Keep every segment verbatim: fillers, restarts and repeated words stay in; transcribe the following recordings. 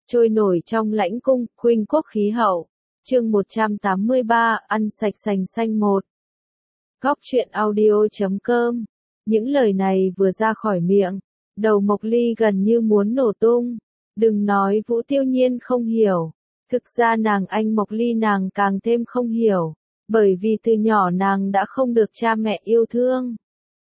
Trôi nổi trong lãnh cung, khuynh quốc khí hậu. Chương một trăm tám mươi ba, ăn sạch sành xanh một. Góc truyện audio chấm com. Những lời này vừa ra khỏi miệng, đầu Mộc Ly gần như muốn nổ tung. Đừng nói Vũ Tiêu Nhiên không hiểu. Thực ra nàng anh Mộc Ly nàng càng thêm không hiểu. Bởi vì từ nhỏ nàng đã không được cha mẹ yêu thương.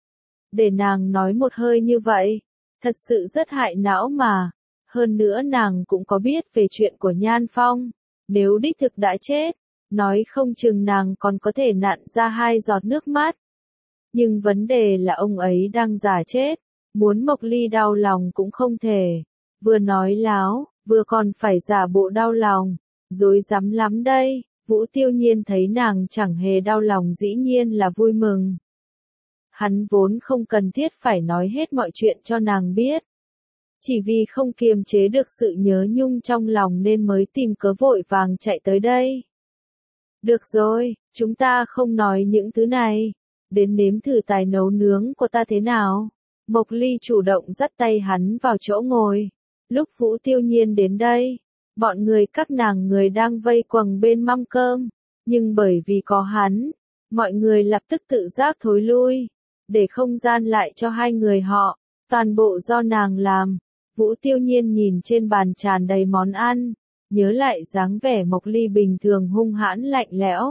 Để nàng nói một hơi như vậy, thật sự rất hại não mà. Hơn nữa nàng cũng có biết về chuyện của Nhan Phong. Nếu đích thực đã chết, nói không chừng nàng còn có thể nặn ra hai giọt nước mắt. Nhưng vấn đề là ông ấy đang giả chết, muốn Mộc Ly đau lòng cũng không thể. Vừa nói láo, vừa còn phải giả bộ đau lòng, rối rắm lắm đây. Vũ Tiêu Nhiên thấy nàng chẳng hề đau lòng dĩ nhiên là vui mừng. Hắn vốn không cần thiết phải nói hết mọi chuyện cho nàng biết. Chỉ vì không kiềm chế được sự nhớ nhung trong lòng nên mới tìm cớ vội vàng chạy tới đây. Được rồi, chúng ta không nói những thứ này. Đến nếm thử tài nấu nướng của ta thế nào. Mộc Ly chủ động dắt tay hắn vào chỗ ngồi. Lúc Vũ Tiêu Nhiên đến đây, bọn người các nàng người đang vây quần bên mâm cơm. Nhưng bởi vì có hắn, mọi người lập tức tự giác thối lui. Để không gian lại cho hai người họ, toàn bộ do nàng làm. Vũ Tiêu Nhiên nhìn trên bàn tràn đầy món ăn, nhớ lại dáng vẻ Mộc Ly bình thường hung hãn lạnh lẽo.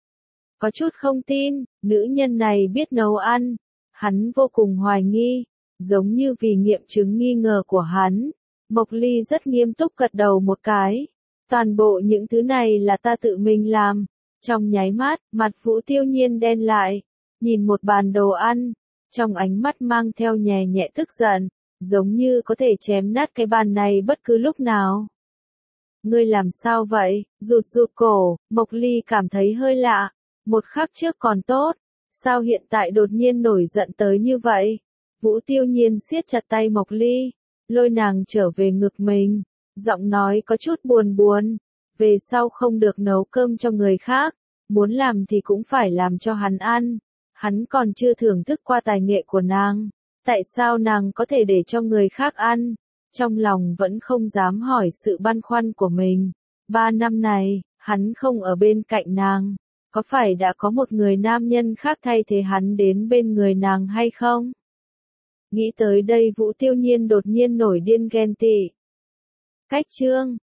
Có chút không tin, nữ nhân này biết nấu ăn. Hắn vô cùng hoài nghi, giống như vì nghiệm chứng nghi ngờ của hắn. Mộc Ly rất nghiêm túc gật đầu một cái. Toàn bộ những thứ này là ta tự mình làm. Trong nháy mắt, mặt Vũ Tiêu Nhiên đen lại, nhìn một bàn đồ ăn, trong ánh mắt mang theo nhẹ nhẹ tức giận. Giống như có thể chém nát cái bàn này bất cứ lúc nào. Ngươi làm sao vậy? Rụt rụt cổ, Mộc Ly cảm thấy hơi lạ. Một khắc trước còn tốt, sao hiện tại đột nhiên nổi giận tới như vậy? Vũ Tiêu Nhiên siết chặt tay Mộc Ly, lôi nàng trở về ngực mình, giọng nói có chút buồn buồn. Về sau không được nấu cơm cho người khác, muốn làm thì cũng phải làm cho hắn ăn. Hắn còn chưa thưởng thức qua tài nghệ của nàng. Tại sao nàng có thể để cho người khác ăn? Trong lòng vẫn không dám hỏi sự băn khoăn của mình. Ba năm này, hắn không ở bên cạnh nàng. Có phải đã có một người nam nhân khác thay thế hắn đến bên người nàng hay không? Nghĩ tới đây Vũ Tiêu Nhiên đột nhiên nổi điên ghen tị. Cách chương